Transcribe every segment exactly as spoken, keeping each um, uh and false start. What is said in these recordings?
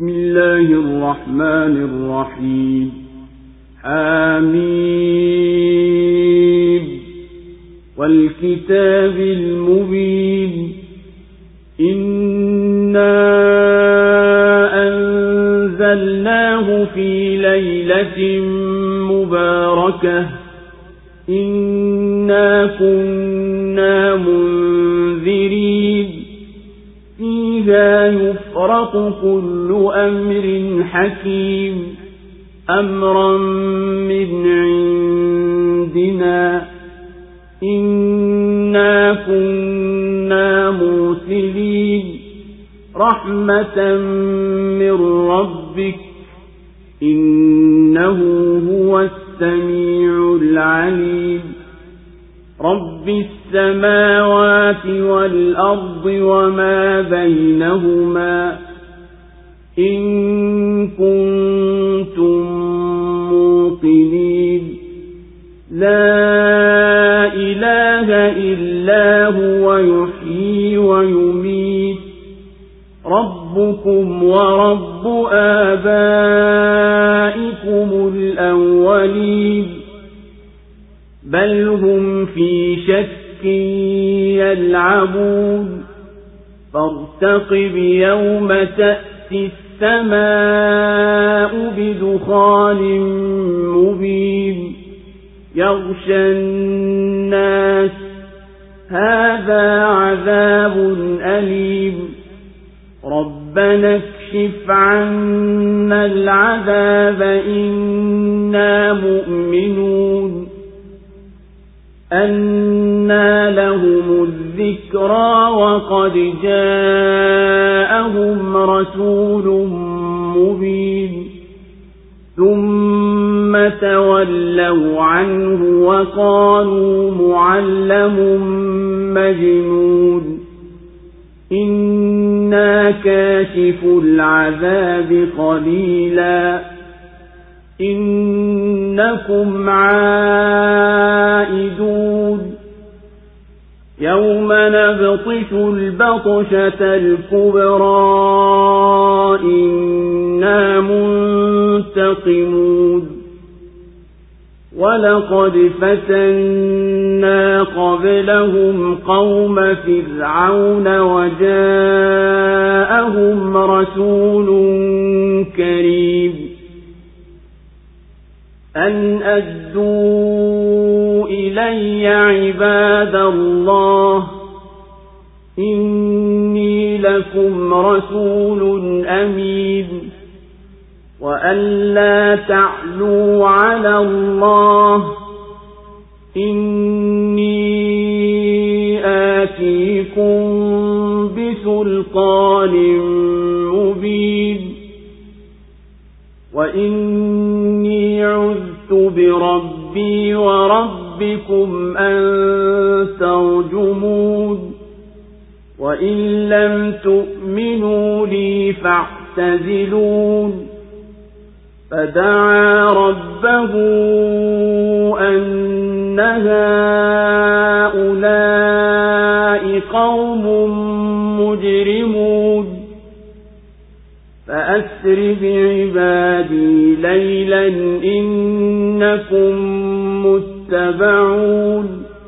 بسم الله الرحمن الرحيم حميم والكتاب المبين إنا أنزلناه في ليلة مباركة إنا كنا منذرين فيها يفرق كل أمر حكيم أمرا من عندنا إنا كنا مرسلين رحمة من ربك إنه هو السميع العليم رب السماوات والأرض وما بينهما إن كنتم موقنين لا إله إلا هو يحيي ويميت ربكم ورب آبائكم الأولين بل هم في شك يلعبون فارتقب يوم تأتي السماء بدخان مبين يغشى الناس هذا عذاب أليم ربنا اكشف عنا العذاب إنا مؤمنون أنى لهم الذكرى وقد جاءهم رسول مبين ثم تولوا عنه وقالوا معلم مجنون إنا كاشف العذاب قليلا إنكم عائدون يوم نبطش البطشة الكبرى إنا منتقمون ولقد فتنا قبلهم قوم فرعون وجاءهم رسول كريم أن أدوا إلي عباد الله إني لكم رسول أمين وأن لا تعلوا على الله إني آتيكم بسلطان مبين وإني عذت بربي وربكم أن ترجمون وإن لم تؤمنوا لي فاعتزلون فدعا ربه أن هؤلاء قوم مجرمون فأسر بعبادي ليلا إنكم متبعون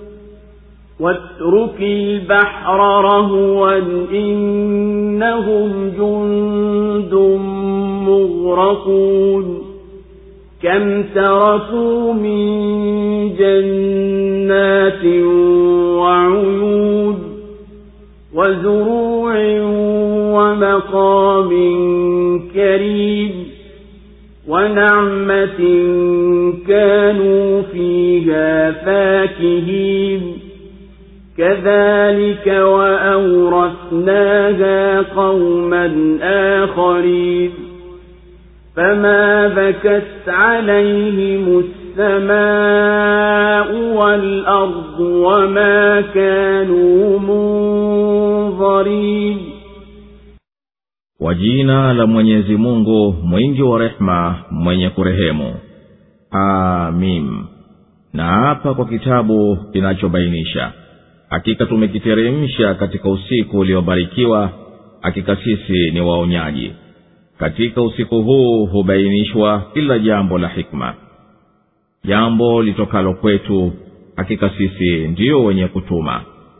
واترك البحر رهوا إنهم جند مغرقون كم تركوا من جنات وعيون وزروع ومقام كريم ونعمة كانوا فيها فاكهين كذلك وأورثناها قوما آخرين فما بكت عليهم السماء والأرض وما كانوا منظرين. Kwa jina la Mwenyezi Mungu mwingi wa rehema mwenye kurehemu. Amin. Na hapa kwa kitabu kinachobainisha, hakika tumekiteremsha katika usiku uliobarikiwa, hakika sisi ni waonyaji. katika usiku huu hubainishwa kila jambo la hikma, jambo litokalo kwetu, hakika sisi ndiyo wenye kutuma.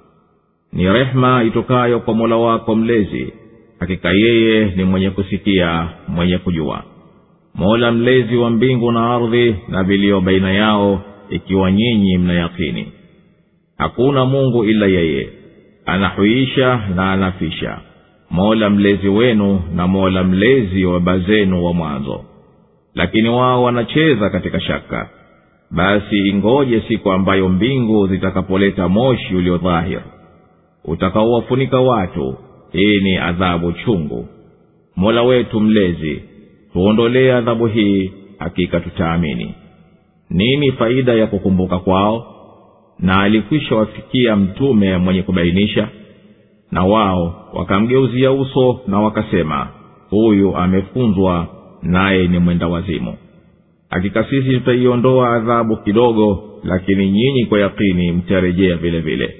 Ni rehema itokayo kwa Mola wako mlezi, hakika yeye ni mwenye kusikia, mwenye kujua. Mola mlezi wa mbingu na ardhi na vilio baina yao, ikiwa nyinyi mna yakini. Hakuna Mungu ila yeye, anahuisha na anafisha, Mola mlezi wenu na Mola mlezi wa baba zenu wa mwanzo. Lakini wao wanacheza katika shaka. Basi ingoje siku ambayo mbingu zitakapoleta moshi ulio dhahir, utakaowafunika watu. Hii ni adhabu chungu. Mola wetu mlezi, tuondolee adhabu hii, hakika tutaamini. Nini faida ya kukumbuka kwao? Na alikwisha wafikia mtume mwenye kubainisha, na wao wakamgeuzia uso na wakasema, huyu amefunzwa naye ni mwenda wazimu. Hakika sisi tutaiondoa adhabu kidogo, lakini nyinyi kwa yakini mtarejea vile vile.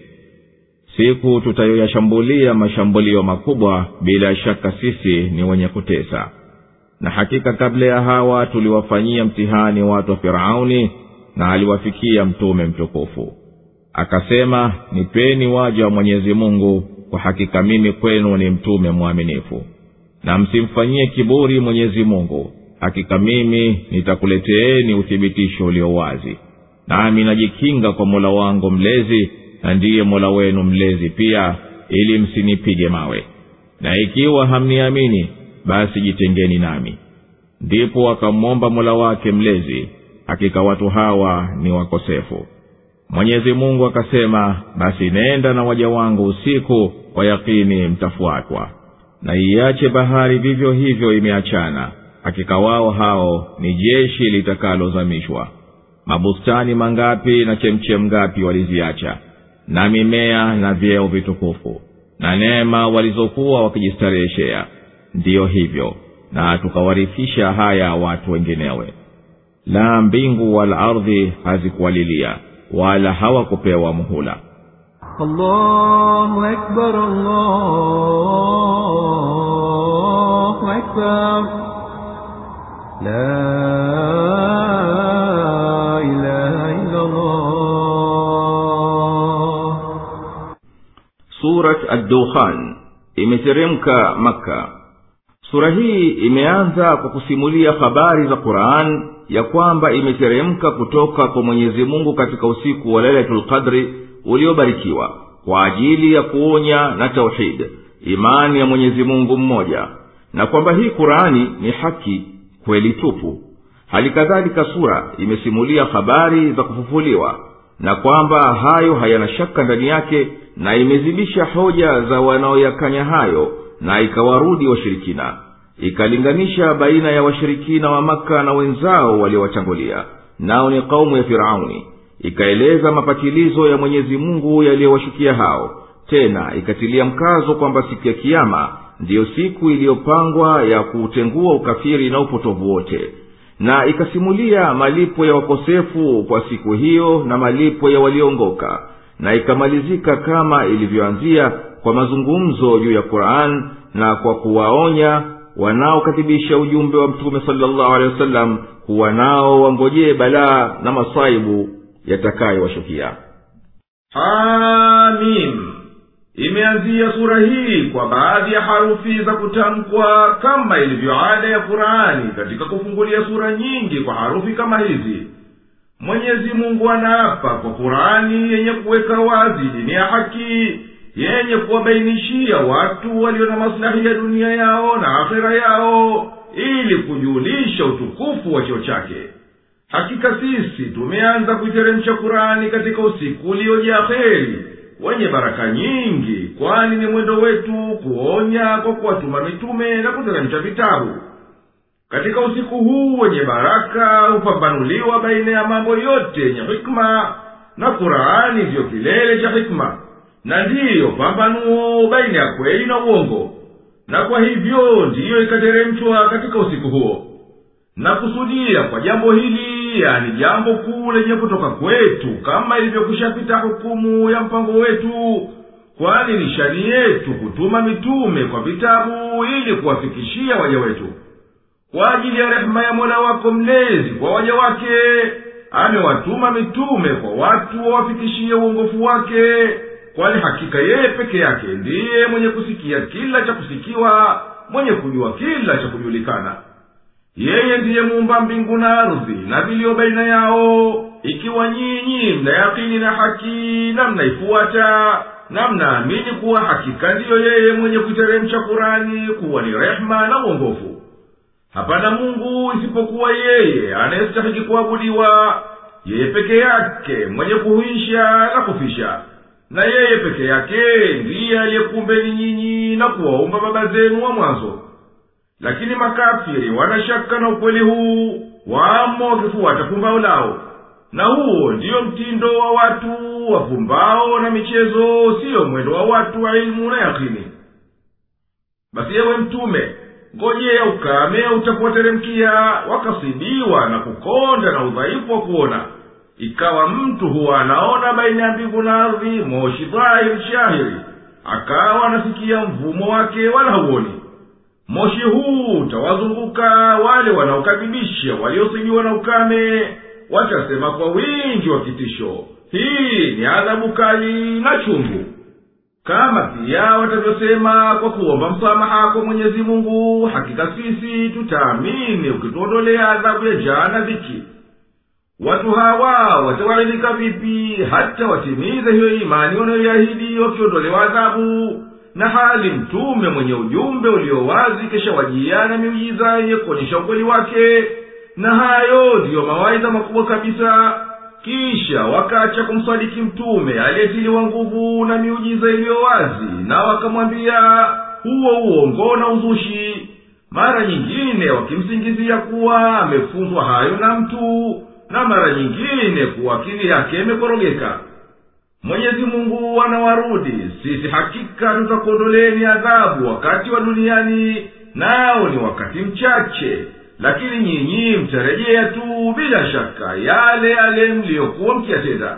Siku tutayoyashambulia mashambulio makubwa, bila shaka sisi ni wenye kutesa. Na hakika kabla ya hawa tuliwafanyia mtihani watu wa Firauni, na aliwafikia mtume mtukufu. Akasema, nipeni waja wa Mwenyezi Mungu, kwa hakika mimi kwenu ni mtume mwaminifu. Na msimfanyie kiburi Mwenyezi Mungu, hakika mimi nitakuleteeni uthibitisho ulio wazi. Nami najikinga kwa Mola wangu mlezi, na ndiye Mola wenu mlezi pia, ili msinipige mawe. Na ikiwa hamniamini, basi jitengeni nami. Ndipo akamwomba Mola wake mlezi, hakika watu hawa ni wakosefu. Mwenyezi Mungu akasema, basi nenda na waja wangu usiku, kwa yakini mtafuatwa. Na iache bahari vivyo hivyo imeachana, hakika wao hao ni jeshi litakalozamishwa. Mabustani mangapi na chemchem ngapi waliziacha, na mimea na vyeo vitukufu, na neema walizokuwa wakijistareheshea. Ndiyo hivyo, na tukawarithisha haya watu wenginewe. La mbingu wala ardhi hazikuwalilia, wala hawakupewa muhula. Allahu Akbar, Allahu Akbar, la ilaha illa Allah. Surat Ad-Dukhan imeteremka Makka. Sura hii imeanza kwa kusimulia habari za Qur'an, ya kwamba imeteremka kutoka kwa Mwenyezi Mungu katika usiku wa Lailatul Qadri uliobarikiwa, kwa ajili ya kuonya na tauhid, imani ya Mwenyezi Mungu mmoja, na kwamba hii Qur'ani ni haki kweli tupu. Halikadhalika sura imesimulia habari za kufufuliwa, na kwamba hayo hayana shaka ndani yake, na imezibisha hoja za wanaoyakanya hayo, na ikawarudi washirikina. Ikalinganisha baina ya washirikina wa Makka na wenzao waliowatangulia, nao ni kaumu ya Firauni. Ikaeleza mapatilizo ya Mwenyezi Mungu yaliyowashukia hao. Tena ikatilia mkazo kwamba siku ya Kiyama ndiyo siku iliyopangwa ya kuutengua ukafiri na upotovu wote. Na ikasimulia malipo ya wakosefu kwa siku hiyo na malipo ya waliongoka. Na ikamalizika kama ilivyoanzia kwa mazungumzo juu ya Qur'an, na kwa kuwaonya wanaokadhibisha ujumbe wa Mtume sallallahu alaihi wasallam kuwa nao wangojee balaa na masaibu yatakayowashukia. Hamim. Imeanzia sura hii kwa baadhi ya harufi za kutamkwa, kama ilivyo ada ya Qur'ani katika kufungulia sura nyingi kwa harufi kama hizi. Mwenyezi Mungu anaapa kwa Qur'ani yenye kuweka wazi dini ya haki, yenye kuwabainishia watu walio na maslahi ya dunia yao na akhera yao, ili kujulisha utukufu wa cheo chake. Hakika sisi tumeanza kuiteremsha Qur'ani katika usiku uliojaa kheri, wenye baraka nyingi, kwani ni mwendo wetu kuonya kwa kuwatuma mitume na kuteremsha vitabu. Katika usiku huu wenye baraka upambanuliwa baina ya mambo yote yenye hikma, na Qur'ani ndiyo kilele cha hikma, na ndiyo pambanuo baina ya kweli na uongo. Na kwa hivyo ndiyo ikateremshwa katika usiku huo. Na kusudia kwa jambo hili, yani jambo kuu lenye kutoka kwetu, kama ilivyokushapita hukumu ya mpango wetu, kwani ni shani yetu kutuma mitume kwa vitabu ili kuwafikishia waja wetu. kwa ajili ya rehema ya Mola wako mlezi kwa waja wake amewatuma mitume kwa watu wawafikishie uongofu wake, kwani hakika yeye peke yake ndiye mwenye kusikia kila cha kusikiwa, mwenye kujua kila cha kujulikana. Yeye ndiye muumba mbingu na ardhi na vilio baina yao. Ikiwa nyinyi mnayakini na haki na mnaifuata na mnaamini kuwa hakika ndiyo yeye mwenye kuteremsha Kurani kuwa ni rehema na uongofu, hapana Mungu isipokuwa yeye anayestahili kuabudiwa, yeye peke yake mwenye kuhuisha na kufisha, na yeye peke yake ndiye aliyekuumbeni nyinyi na kuwaumba baba zenu wa mwanzo. Lakini makafiri wanashaka na ukweli huu, wamo wakifuata pumbao lao, na huo ndiyo mtindo wa watu wa pumbao na michezo, siyo mwendo wa watu wa ilmu na yakini. Basi ewe mtume, ngojea ukame utakuwateremkia, wakasibiwa na kukonda na udhaifu wa kuona. Ikawa mtu huwa anaona baina ya mbingu na ardhi moshi dhahiri shahiri, akawa anasikia mvumo wake wala hauoni. Moshi huu utawazunguka wale wanaokadhibisha waliosibiwa na ukame, watasema kwa wingi wa kitisho, hii ni adhabu kali na chungu. Kama pia watavyosema kwa kuomba msamaha kwa Mwenyezi Mungu, hakika sisi tutaamini ukituondolea adhabu ya njaa na dhiki. Watu hawa watawaridhika vipi hata watimize hiyo imani wanayoiahidi wakiondolewa adhabu, na hali mtume mwenye ujumbe ulio wazi kesha wajia na miujiza yenye kuonyesha ukweli wake, na hayo ndiyo mawaidha makubwa kabisa. Kisha wakacha kumsadiki mtume aliyetiliwa nguvu na miujiza iliyo wazi, na wakamwambia huo uongo na uzushi, mara nyingine wakimsingizia kuwa amefunzwa hayo na mtu, na mara nyingine kuwa akili yake imekorogeka. Mwenyezi Mungu anawarudi, sisi hakika tutakuondoleni adhabu wakati wa duniani, nao ni wakati mchache, lakini nyinyi mtarejea tu bila shaka yale yale mliokuwa mkiyatenda.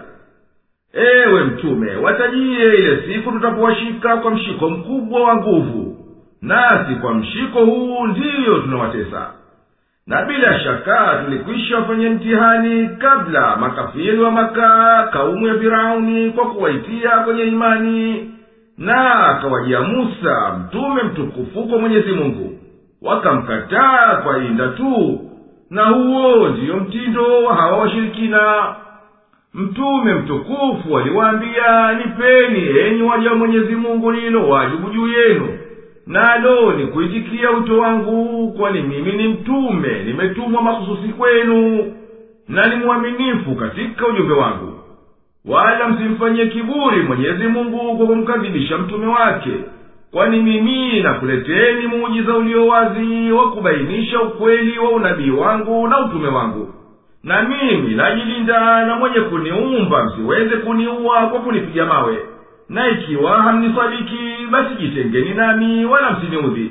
Ewe mtume, watajie ile siku tutapowashika kwa mshiko mkubwa wa nguvu, nasi kwa mshiko huu ndiyo tunawatesa. Na bila shaka tulikwisha wafanya mtihani kabla makafiri wa Maka, kaumu ya Firauni, kwa kuwaitia kwenye imani, na akawajia Musa mtume mtukufu kwa Mwenyezi Mungu, wakamkataa kwa inda tu, na huo ndiyo mtindo wa hawa washirikina. Mtume mtukufu aliwaambia, nipeni enyi waja wa Mwenyezi Mungu nilo wajibu juu yenu, nalo ni kuitikia wito wangu, kwani mimi ni mtume nimetumwa mahususi kwenu, na ni mwaminifu katika ujumbe wangu. Wala msimfanyie kiburi Mwenyezi Mungu kwa kumkadhibisha mtume wake, kwani mimi nakuleteni muujiza ulio wazi wa kubainisha ukweli wa unabii wangu na utume wangu. Na mimi najilinda na mwenye kuniumba msiweze kuniua kwa kunipiga mawe, na ikiwa hamnisadiki basi jitengeni nami wala msiniudhi.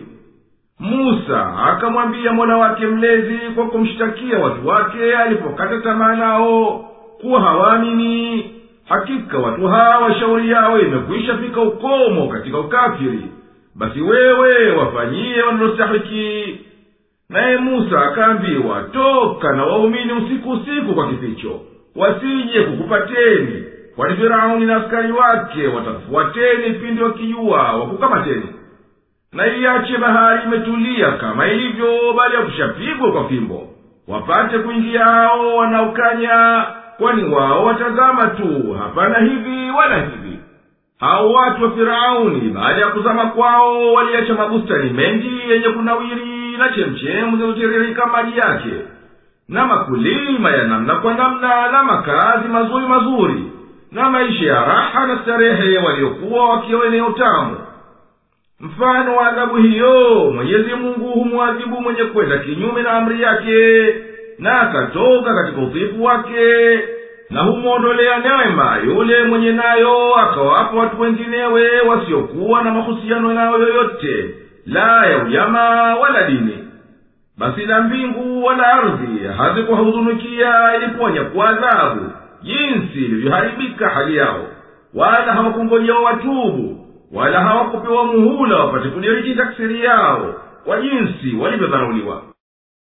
Musa akamwambia Mola wake mlezi kwa kumshtakia watu wake alipokata tamaa nao kuwa hawaamini, hakika watu hawa shauri yao imekwisha fika ukomo katika ukafiri, basi wewe wafanyie wanalostahiki. Naye Musa akaambiwa, toka na waumini usiku usiku kwa kificho, wasije kukupateni, kwani Firauni na askari wake watafuateni pindi wakijua wakukamateni. Na iache bahari imetulia kama ilivyo, bali yakushapigwa kwa fimbo, wapate kuingia hao wanaokanya, kwani wao watazama tu, hapana hivi wala hivi. Hao watu wa Firauni baada ya kuzama kwao waliacha mabustani mengi yenye kunawiri na chemchemu zilizotiririka maji yake, na makulima ya namna kwa namna, na makazi mazuri mazuri, na maisha ya raha na starehe waliokuwa wakiona utamu. Mfano wa adhabu hiyo Mwenyezi Mungu humwadhibu mwenye kwenda kinyume na amri yake na akatoka katika utiifu wake, na humwondolea neema yule mwenye nayo akawapa watu wenginewe wasiokuwa na mahusiano nayo yoyote, la ya ujamaa wala dini. Basi na mbingu wala ardhi hazikuhuzunikia iliponya kwa adhabu jinsi ilivyoharibika hali yao, wala hawakungojea watubu, wala hawakupewa muhula wapate kudiriki taksiri yao kwa jinsi walivyodharauliwa.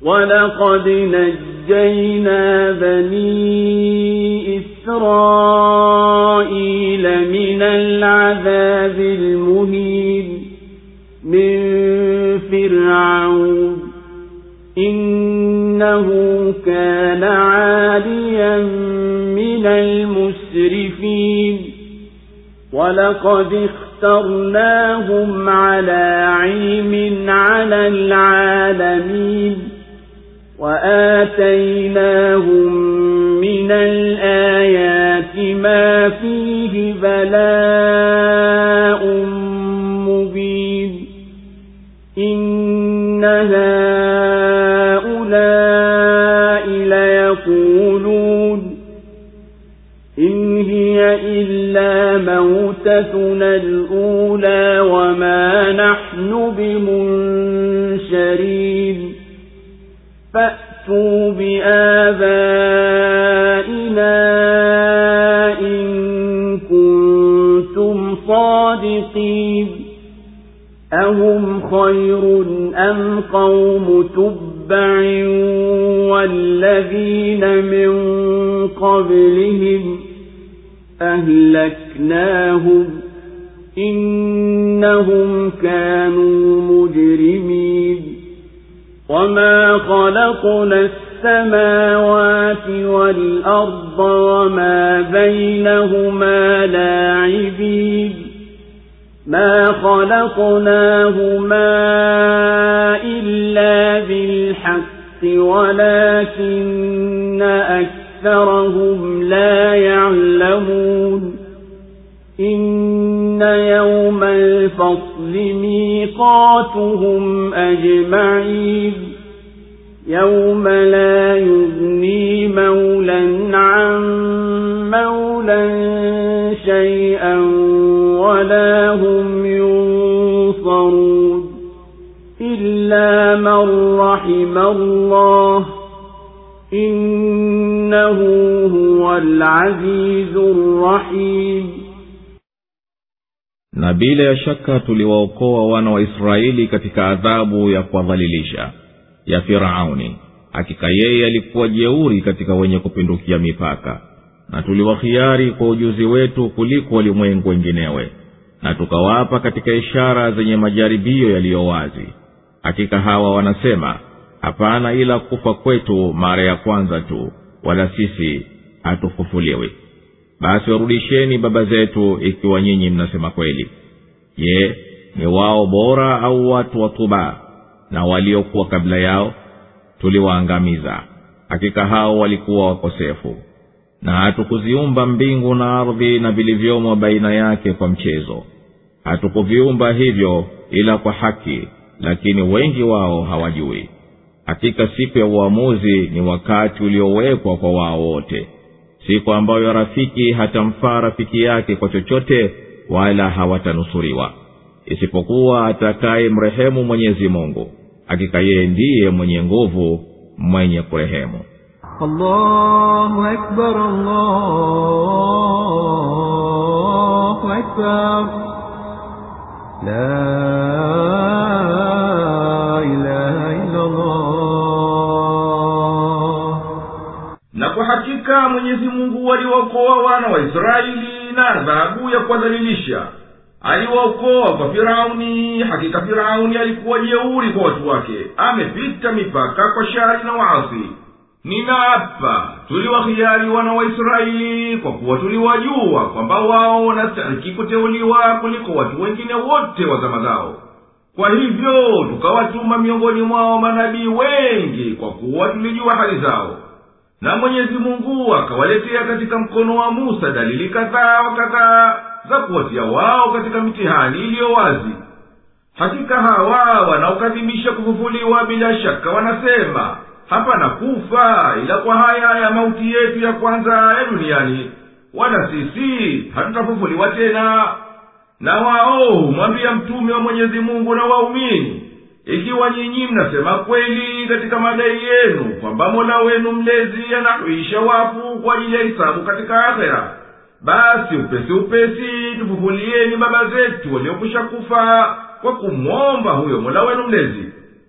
ولقد نجينا بني إسرائيل من العذاب المهين من فرعون إنه كان عاليا من المسرفين ولقد اخترناهم على علم على العالمين وآتيناهم من الآيات ما فيه بلاء مبين إن هؤلاء ليقولون إن هي إلا موتتنا الأولى وما نحن بمنشرين فأتوا بآبائنا إن كنتم صادقين أهم خير أم قوم تبع والذين من قبلهم أهلكناهم إنهم كانوا مجرمين وما خلقنا السماوات والأرض وما بينهما لاعبين ما خلقناهما إلا بالحق ولكن أكثرهم لا يعلمون إن يوم الفصل ميقاتهم أجمعين يوم لا يغني مولى عن مولى شيئا ولا هم ينصرون إلا من رحم الله إنه هو العزيز الرحيم. Na bila ya shaka tuliwaokoa wana wa Israeli katika adhabu ya kuwadhalilisha ya Firauni. Hakika yeye alikuwa jeuri katika wenye kupindukia mipaka, na tuliwakhiari kwa ujuzi wetu kuliko walimwengu wenginewe, na tukawapa katika ishara zenye majaribio yaliyo wazi. Hakika hawa wanasema, hapana ila kufa kwetu mara ya kwanza tu, wala sisi hatufufuliwi. Basi warudisheni baba zetu ikiwa nyinyi mnasema kweli. Je, ni wao bora au watu wa Tuba na waliokuwa kabla yao? Tuliwaangamiza. Hakika hao walikuwa wakosefu. Na hatukuziumba mbingu na ardhi na vilivyomo baina yake kwa mchezo. Hatukuviumba hivyo ila kwa haki, lakini wengi wao hawajui. Hakika siku ya uamuzi ni wakati uliowekwa kwa wao wote, siku ambayo rafiki hatamfaa rafiki yake kwa chochote, wala hawatanusuriwa isipokuwa atakaye mrehemu Mwenyezi Mungu. Hakika yeye ndiye mwenye nguvu, mwenye kurehemu. Allahu Akbar, Allahu Akbar, la ilaha illa Allah. Na kwa hakika Mwenyezi Mungu aliwaokoa wana wa Israeli na adhabu ya kuwadhalilisha. Aliwaokoa kwa Firauni. Hakika Firauni alikuwa jeuri kwa watu wake, amepita mipaka kwa shari na waasi. Ninaapa, tuliwakhiari wana wa Israeli kwa kuwa tuliwajua kwamba wao wanastahili kuteuliwa kuliko watu wengine wote wa zama zao. Kwa hivyo tukawatuma miongoni mwao manabii wengi kwa kuwa tulijua hali zao. Na Mwenyezi Mungu akawaletea katika mkono wa Musa dalili kadhaa wa kadhaa za kuwatia wao katika mitihani iliyo wazi. Hakika hawa wanaokadhibisha kufufuliwa bila shaka wanasema, hapana kufa ila kwa haya ya mauti yetu ya kwanza ya duniani, wala sisi hatutafufuliwa tena. Na wao humwambia mtume wa Mwenyezi Mungu na waumini, ikiwa nyinyi mnasema kweli katika madai yenu kwamba Mola wenu mlezi anahuisha wafu kwa ajili ya hisabu katika akhera, basi upesi upesi tufufulieni baba zetu waliokwisha kufa kwa kumwomba huyo Mola wenu mlezi.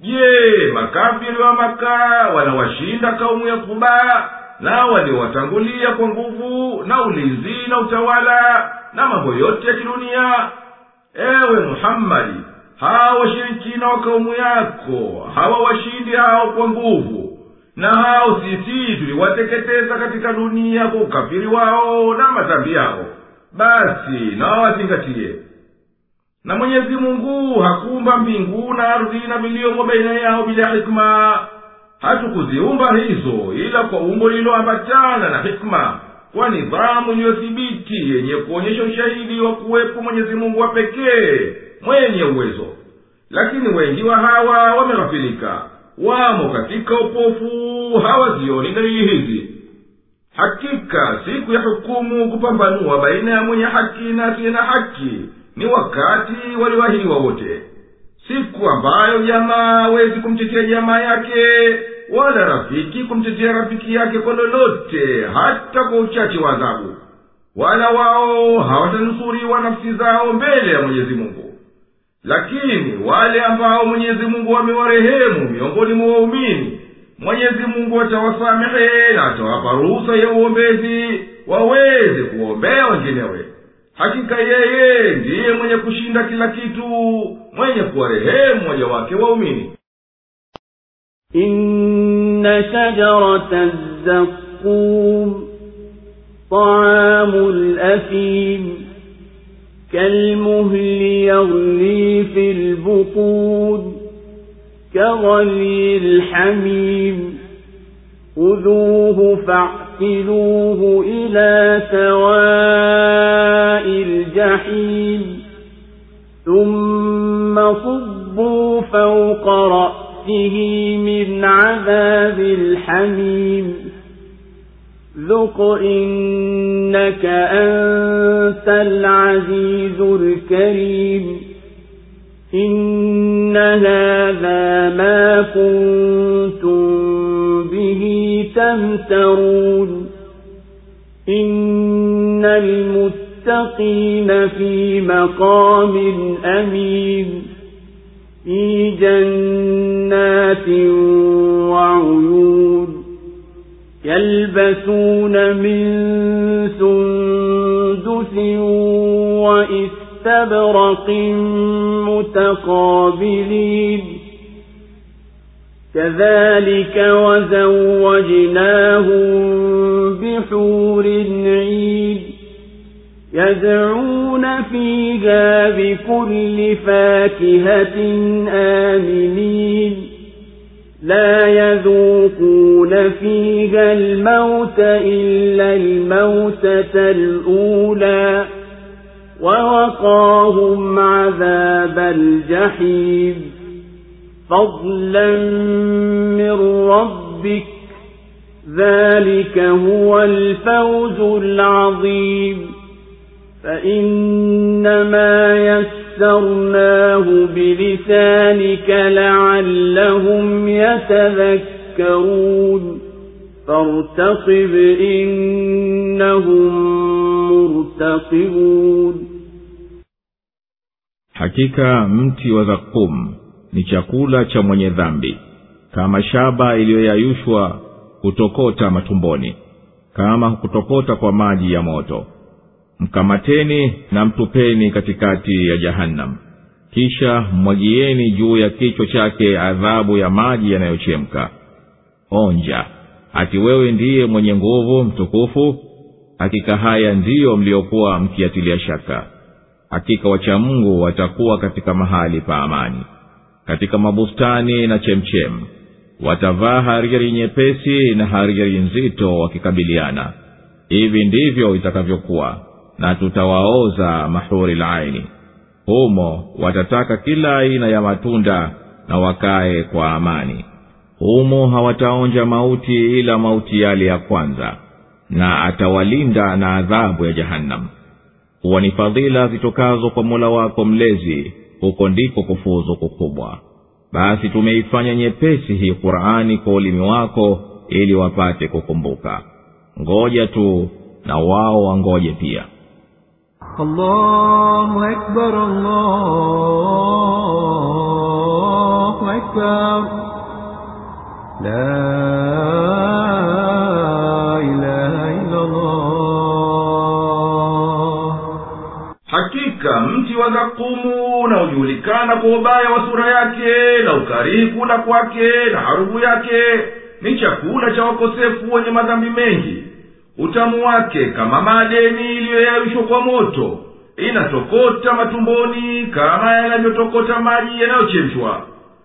je, makafiri wa Maka wanawashinda kaumu ya Kuba na waliowatangulia kwa nguvu na ulinzi na utawala na mambo yote ya kidunia? Ewe Muhammadi, hawa washirikina wa kaumu yako hawawashindi hao kwa nguvu, na hao sisi tuliwateketeza katika dunia kwa ukafiri wao na madhambi yao. Basi na wazingatie. Na Mwenyezi Mungu hakuumba mbingu na ardhi na viliomo baina yao bila hikma. Hatukuziumba hizo ila kwa umbo lililoambatana na hikma, kwa nidhamu iliyothibiti yenye kuonyesha ushahidi wa kuwepo Mwenyezi Mungu wa pekee mwenye uwezo. Lakini wengi wa hawa wameghafilika, wamo katika upofu, hawazioni dalili hizi. Hakika siku ya hukumu kupambanua baina ya mwenye haki na asiye na haki ni wakati walioahidiwa wote, siku ambayo jamaa hawezi kumtetea jamaa yake, wala rafiki kumtetea rafiki yake kwa lolote, hata kwa uchache wa adhabu. Wala wao hawatanusuriwa nafsi zao mbele ya Mwenyezi Mungu. Lakini wale ambao Mwenyezi Mungu amewarehemu miongoni mwa waumini, Mwenyezi Mungu atawasamehe na atawapa ruhusa ya uombezi waweze kuombea wenginewe. Hakika yeye ndiye mwenye kushinda kila kitu, mwenye kuwarehemu waja wake waumini. Inna shajarata az-zaqqum ta'amul athim kalmuhli yaghli fil butun kaghalil hamim khudhuhu fa'tiluhu ila sawa'il jahim thumma subbu fawqa ra'sihi min 'adhabil hamim ذُقْ إِنَّكَ أَنْتَ الْعَزِيزُ الْكَرِيمُ إِنَّ هَذَا مَا كُنْتُمْ بِهِ تَمْتَرُونَ إِنَّ الْمُتَّقِينَ فِي مَقَامٍ أَمِينٍ فِي جَنَّاتٍ وَعُيُونٍ يلبسون من سندس وإستبرق متقابلين كذلك وزوجناهم بحور عين يدعون فيها بكل فاكهة آمنين لا يذوقون فيها الموت إلا الموتة الأولى ووقاهم عذاب الجحيم فضلا من ربك ذلك هو الفوز العظيم فإنما يسرناه بلسانك لعلهم يتذكرون فارتقب إنهم مرتقبون. Hakika mti wa zakum ni chakula cha mwenye dhambi, kama shaba iliyoyayushwa kutokota matumboni, kama kutokota kwa maji ya moto. Mkamateni na mtupeni katikati ya Jahannam, kisha mwagieni juu ya kichwa chake adhabu ya maji yanayochemka. Onja, ati wewe ndiye mwenye nguvu mtukufu. Hakika haya ndiyo mliokuwa mkiatilia shaka. Hakika wacha Mungu watakuwa katika mahali pa amani, katika mabustani na chemchem. Watavaa hariri nyepesi na hariri nzito wakikabiliana. Hivi ndivyo itakavyokuwa, na tutawaoza mahuri laini. Humo watataka kila aina ya matunda na wakae kwa amani. Humo hawataonja mauti ila mauti yale ya kwanza, na atawalinda na adhabu ya Jahannam. Huwa ni fadhila zitokazo kwa Mola wako mlezi, huko ndiko kufuzu kukubwa. Basi tumeifanya nyepesi hii Qur'ani kwa ulimi wako ili wapate kukumbuka. Ngoja tu na wao wangoje pia. Allahu Akbar, Allahu أكبر لا إله إلا الله. hakika mti wa zakumu unaojulikana kwa ubaya wa sura yake na ukarihi kula kwake na harufu yake ni chakula cha wakosefu wenye madhambi mengi. Utamu wake kama madeni iliyoyayushwa kwa moto, inatokota matumboni kama yanavyotokota maji yanayochemshwa.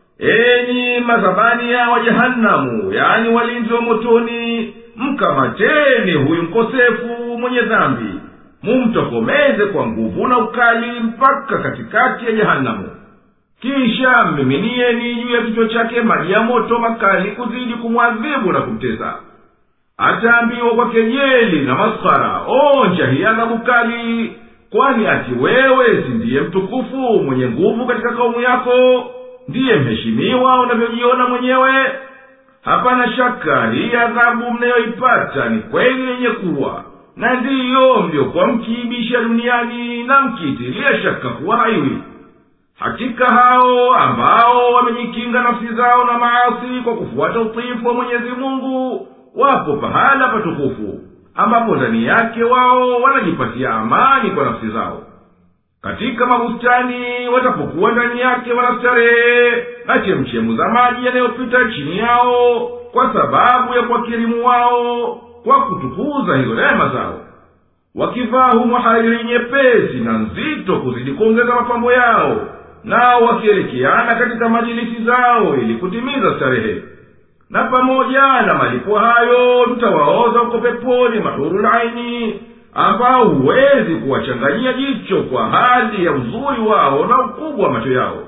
Enyi mazabania wa jehanamu, yani walinzi wa motoni, mkamateni huyu mkosefu mwenye dhambi, mumtokomeze kwa nguvu na ukali mpaka katikati ya jehanamu. Kisha mmiminieni juu ya kichwa chake maji ya moto makali kuzidi kumwadhibu na kumtesa. Ataambiwa kwa kejeli na maskhara, onja hii adhabu kali, kwani ati wewe si ndiye mtukufu mwenye nguvu katika kaumu yako, ndiye mheshimiwa unavyojiona mwenyewe? Hapana shaka hii adhabu mnayoipata ni kweli yenye kuwa, na ndiyo mliokuwa mkiibisha duniani na mkiitilia shaka kuwa haiwi. Hakika hao ambao wamejikinga nafsi zao na maasi kwa kufuata utiifu wa Mwenyezi Mungu wapo pahala patukufu, ambapo ndani yake wao wanajipatia amani kwa nafsi zao. Katika mabustani watapokuwa ndani yake wanastarehe, na chemchemu za maji yanayopita chini yao kwa sababu ya kuwakirimu wao kwa kutukuza hizo neema zao. Wakivaa humo hariri nyepesi na nzito kuzidi kuongeza mapambo yao, nao wakielekeana katika majilisi zao ili kutimiza starehe. Na pamoja na malipo hayo tutawaoza uko peponi mahurul aini, ambao huwezi kuwachanganyia jicho kwa hali ya uzuri wao na ukubwa wa macho yao.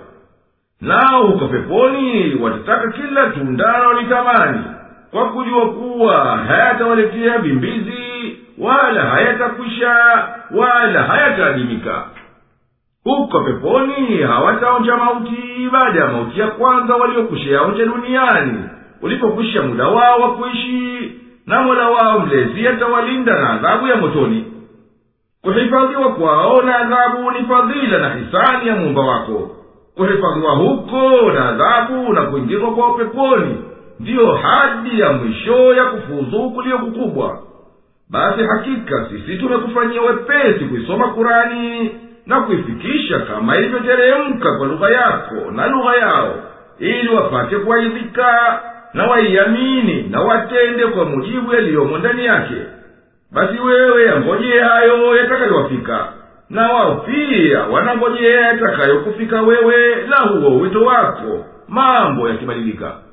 Nao huko peponi watataka kila tunda walitamani, kwa kujua kuwa hayatawaletea bimbizi wala hayatakwisha wala hayataadimika. Huko peponi hawataonja mauti baada ya mauti ya kwanza waliokwishaonja duniani, ulipokwisha muda wao wa kuishi, na Mola wao mlezi atawalinda na adhabu ya motoni. Kuhifadhiwa kwao na adhabu ni fadhila na hisani ya Muumba wako. Kuhifadhiwa huko na adhabu na kuingizwa kwao peponi ndiyo hadi ya mwisho ya kufuzu kulio kukubwa. Basi hakika sisi tumekufanyia wepesi kuisoma Kurani na kuifikisha kama ilivyoteremka kwa lugha yako na lugha yao, ili wapate kuaidhika na waiamini na watende kwa mujibu yaliyomo ndani yake. Basi wewe angojee hayo yatakayowafika, na wao pia wanangojea yatakayokufika wewe na huo wito wako, mambo yakibadilika.